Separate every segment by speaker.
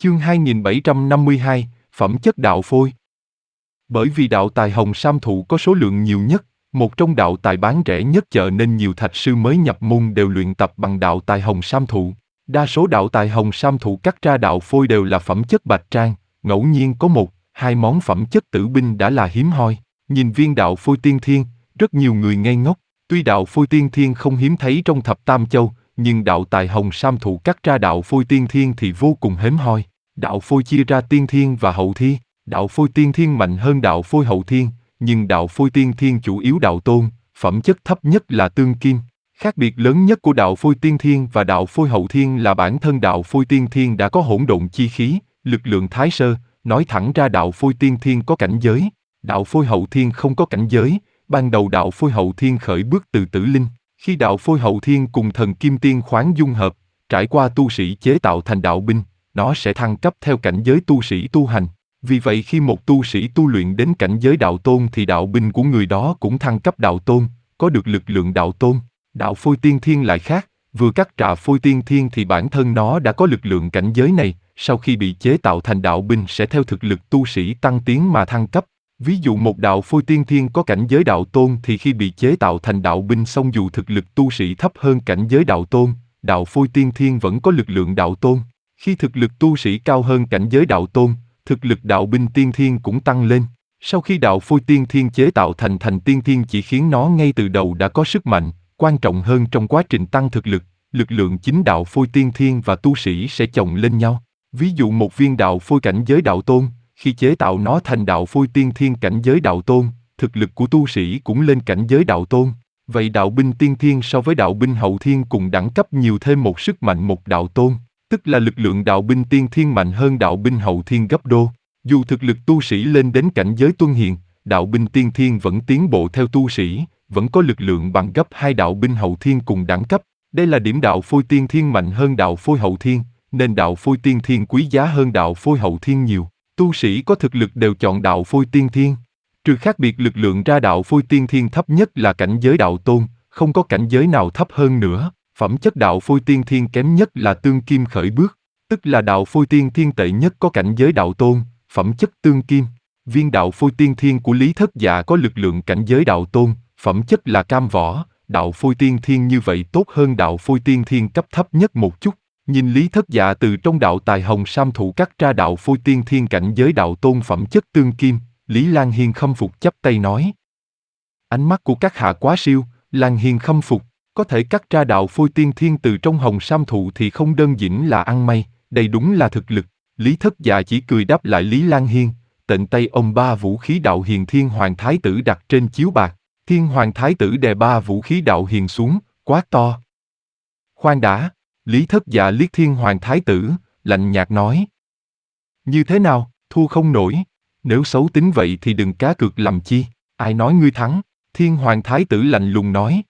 Speaker 1: Chương 2752, Phẩm chất đạo phôi. Bởi vì đạo tài hồng sam thụ có số lượng nhiều nhất, một trong đạo tài bán rẻ nhất chợ nên nhiều thạch sư mới nhập môn đều luyện tập bằng đạo tài hồng sam thụ. Đa số đạo tài hồng sam thụ cắt ra đạo phôi đều là phẩm chất bạch trang, ngẫu nhiên có một, hai món phẩm chất tử binh đã là hiếm hoi. Nhìn viên đạo phôi tiên thiên, rất nhiều người ngây ngốc. Tuy đạo phôi tiên thiên không hiếm thấy trong thập tam châu, nhưng đạo tài hồng sam thụ cắt ra đạo phôi tiên thiên thì vô cùng hiếm hoi. Đạo phôi chia ra tiên thiên và hậu thiên. Đạo phôi tiên thiên mạnh hơn đạo phôi hậu thiên, nhưng đạo phôi tiên thiên chủ yếu đạo tôn, phẩm chất thấp nhất là tương kim. Khác biệt lớn nhất của đạo phôi tiên thiên và đạo phôi hậu thiên là bản thân đạo phôi tiên thiên đã có hỗn độn chi khí, lực lượng thái sơ, nói thẳng ra đạo phôi tiên thiên có cảnh giới. Đạo phôi hậu thiên không có cảnh giới, ban đầu đạo phôi hậu thiên khởi bước từ tử linh. Khi đạo phôi hậu thiên cùng thần kim tiên khoáng dung hợp, trải qua tu sĩ chế tạo thành đạo binh, nó sẽ thăng cấp theo cảnh giới tu sĩ tu hành. Vì vậy khi một tu sĩ tu luyện đến cảnh giới đạo tôn thì đạo binh của người đó cũng thăng cấp đạo tôn, có được lực lượng đạo tôn. Đạo phôi tiên thiên lại khác, vừa cắt ra phôi tiên thiên thì bản thân nó đã có lực lượng cảnh giới này, sau khi bị chế tạo thành đạo binh sẽ theo thực lực tu sĩ tăng tiến mà thăng cấp. Ví dụ một đạo phôi tiên thiên có cảnh giới đạo tôn thì khi bị chế tạo thành đạo binh xong dù thực lực tu sĩ thấp hơn cảnh giới đạo tôn, đạo phôi tiên thiên vẫn có lực lượng đạo tôn. Khi thực lực tu sĩ cao hơn cảnh giới đạo tôn, thực lực đạo binh tiên thiên cũng tăng lên. Sau khi đạo phôi tiên thiên chế tạo thành tiên thiên chỉ khiến nó ngay từ đầu đã có sức mạnh, quan trọng hơn trong quá trình tăng thực lực, lực lượng chính đạo phôi tiên thiên và tu sĩ sẽ chồng lên nhau. Ví dụ một viên đạo phôi cảnh giới đạo tôn, khi chế tạo nó thành đạo phôi tiên thiên cảnh giới đạo tôn, thực lực của tu sĩ cũng lên cảnh giới đạo tôn. Vậy đạo binh tiên thiên so với đạo binh hậu thiên cùng đẳng cấp nhiều thêm một sức mạnh một đạo tôn, tức là lực lượng đạo binh tiên thiên mạnh hơn đạo binh hậu thiên gấp đôi. Dù thực lực tu sĩ lên đến cảnh giới tuân hiền, đạo binh tiên thiên vẫn tiến bộ theo tu sĩ, vẫn có lực lượng bằng gấp hai đạo binh hậu thiên cùng đẳng cấp. Đây là điểm đạo phôi tiên thiên mạnh hơn đạo phôi hậu thiên, nên đạo phôi tiên thiên quý giá hơn đạo phôi hậu thiên nhiều. Tu sĩ có thực lực đều chọn đạo phôi tiên thiên. Trừ khác biệt lực lượng ra đạo phôi tiên thiên thấp nhất là cảnh giới đạo tôn, không có cảnh giới nào thấp hơn nữa. Phẩm chất đạo phôi tiên thiên kém nhất là tương kim khởi bước, tức là đạo phôi tiên thiên tệ nhất có cảnh giới đạo tôn, phẩm chất tương kim. Viên đạo phôi tiên thiên của Lý Thất Dạ có lực lượng cảnh giới đạo tôn, phẩm chất là cam võ, đạo phôi tiên thiên như vậy tốt hơn đạo phôi tiên thiên cấp thấp nhất một chút. Nhìn Lý Thất Dạ từ trong đạo tài hồng sam thụ cắt ra đạo phôi tiên thiên cảnh giới đạo tôn phẩm chất tương kim, Lý Lan Hiên khâm phục chắp tay nói. Ánh mắt của các hạ quá siêu, Lan Hiên khâm phục. Có thể cắt ra đạo phôi tiên thiên từ trong hồng sam thụ thì không đơn giản là ăn may, đây đúng là thực lực. Lý Thất Dạ chỉ cười đáp lại Lý Lan Hiên, tận tay ông ba vũ khí đạo hiền Thiên Hoàng Thái Tử đặt trên chiếu bạc. Thiên Hoàng Thái Tử đè ba vũ khí đạo hiền xuống, quát to. Khoan đã, Lý Thất Dạ liếc Thiên Hoàng Thái Tử, lạnh nhạt nói. Như thế nào, thua không nổi, nếu xấu tính vậy thì đừng cá cược làm chi, ai nói ngươi thắng, Thiên Hoàng Thái Tử lạnh lùng nói.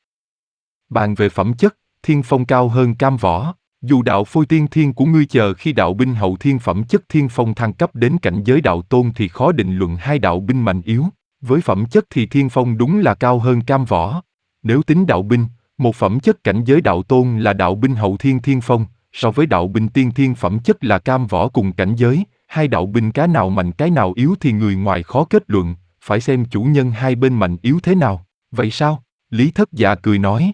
Speaker 1: Bàn về phẩm chất, thiên phong cao hơn cam võ, dù đạo phôi tiên thiên của ngươi chờ khi đạo binh hậu thiên phẩm chất thiên phong thăng cấp đến cảnh giới đạo tôn thì khó định luận hai đạo binh mạnh yếu, với phẩm chất thì thiên phong đúng là cao hơn cam võ. Nếu tính đạo binh, một phẩm chất cảnh giới đạo tôn là đạo binh hậu thiên thiên phong, so với đạo binh tiên thiên phẩm chất là cam võ cùng cảnh giới, hai đạo binh cái nào mạnh cái nào yếu thì người ngoài khó kết luận, phải xem chủ nhân hai bên mạnh yếu thế nào. Vậy sao? Lý Thất Dạ cười nói.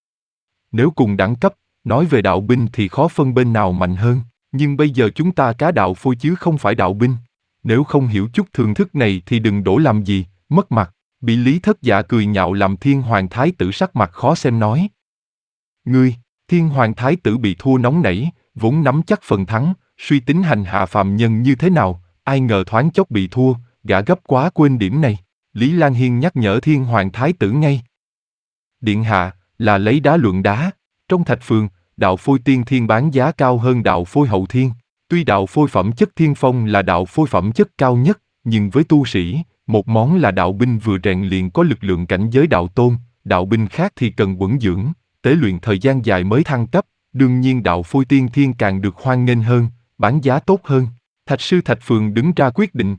Speaker 1: Nếu cùng đẳng cấp, nói về đạo binh thì khó phân bên nào mạnh hơn, nhưng bây giờ chúng ta cá đạo phôi chứ không phải đạo binh. Nếu không hiểu chút thường thức này thì đừng đổ làm gì, mất mặt. Bị Lý Thất Dạ cười nhạo làm Thiên Hoàng Thái Tử sắc mặt khó xem nói. Ngươi, Thiên Hoàng Thái Tử bị thua nóng nảy, vốn nắm chắc phần thắng, suy tính hành hạ phàm nhân như thế nào, ai ngờ thoáng chốc bị thua, gã gấp quá quên điểm này. Lý Lan Hiên nhắc nhở Thiên Hoàng Thái Tử ngay. Điện hạ, là lấy đá luận đá. Trong thạch phường, đạo phôi tiên thiên bán giá cao hơn đạo phôi hậu thiên. Tuy đạo phôi phẩm chất thiên phong là đạo phôi phẩm chất cao nhất, nhưng với tu sĩ, một món là đạo binh vừa rèn liền có lực lượng cảnh giới đạo tôn, đạo binh khác thì cần bổn dưỡng, tế luyện thời gian dài mới thăng cấp, đương nhiên đạo phôi tiên thiên càng được hoan nghênh hơn, bán giá tốt hơn. Thạch sư Thạch Phường đứng ra quyết định.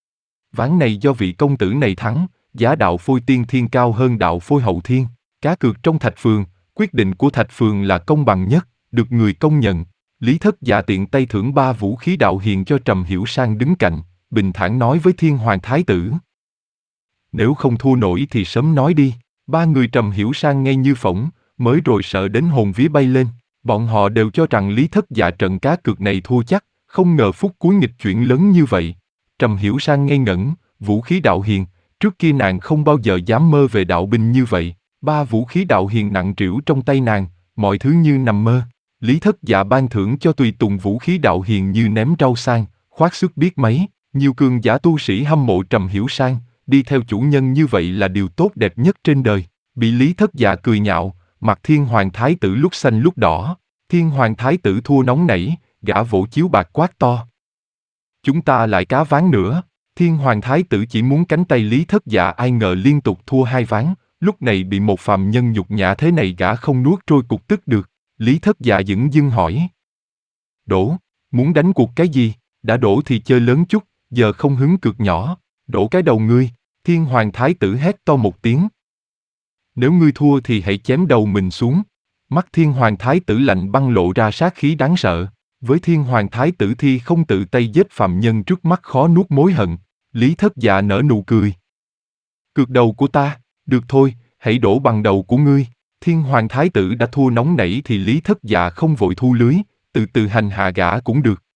Speaker 1: Ván này do vị công tử này thắng, giá đạo phôi tiên thiên cao hơn đạo phôi hậu thiên. Cá cược trong Thạch Phường, quyết định của Thạch Phường là công bằng nhất, được người công nhận. Lý Thất Dạ tiện tay thưởng 3 vũ khí đạo hiền cho Trầm Hiểu Sang đứng cạnh, bình thản nói với Thiên Hoàng Thái tử. Nếu không thua nổi thì sớm nói đi. Ba người Trầm Hiểu Sang nghe như phỏng, mới rồi sợ đến hồn vía bay lên. Bọn họ đều cho rằng Lý Thất Dạ trận cá cược này thua chắc, không ngờ phút cuối nghịch chuyển lớn như vậy. Trầm Hiểu Sang ngây ngẩn, vũ khí đạo hiền, trước kia nàng không bao giờ dám mơ về đạo binh như vậy. 3 vũ khí đạo hiền nặng trĩu trong tay nàng, mọi thứ như nằm mơ. Lý Thất Dạ ban thưởng cho tùy tùng vũ khí đạo hiền như ném rau sang, khoác sức biết mấy. Nhiều cường giả tu sĩ hâm mộ Trầm Hiểu Sang, đi theo chủ nhân như vậy là điều tốt đẹp nhất trên đời. Bị Lý Thất Dạ cười nhạo, mặt Thiên Hoàng Thái tử lúc xanh lúc đỏ. Thiên Hoàng Thái tử thua nóng nảy, gã vỗ chiếu bạc quát to. Chúng ta lại cá ván nữa. Thiên Hoàng Thái tử chỉ muốn cánh tay Lý Thất Dạ, ai ngờ liên tục thua 2 ván, lúc này bị một phàm nhân nhục nhã thế này gã không nuốt trôi cục tức được. Lý Thất Dạ dửng dưng hỏi. Đổ, muốn đánh cuộc cái gì? Đã đổ thì chơi lớn chút, giờ không hứng cược nhỏ. Đổ cái đầu ngươi. Thiên Hoàng Thái tử hét to một tiếng. Nếu ngươi thua thì hãy chém đầu mình xuống. Mắt Thiên Hoàng Thái tử lạnh băng lộ ra sát khí đáng sợ. Với Thiên Hoàng Thái tử thì không tự tay giết phàm nhân trước mắt khó nuốt mối hận. Lý Thất Dạ nở nụ cười. Cược đầu của ta, được thôi, hãy đổ bằng đầu của ngươi. Thiên Hoàng Thái tử đã thua nóng nảy thì Lý Thất Dạ không vội thu lưới, từ từ hành hạ gã cũng được.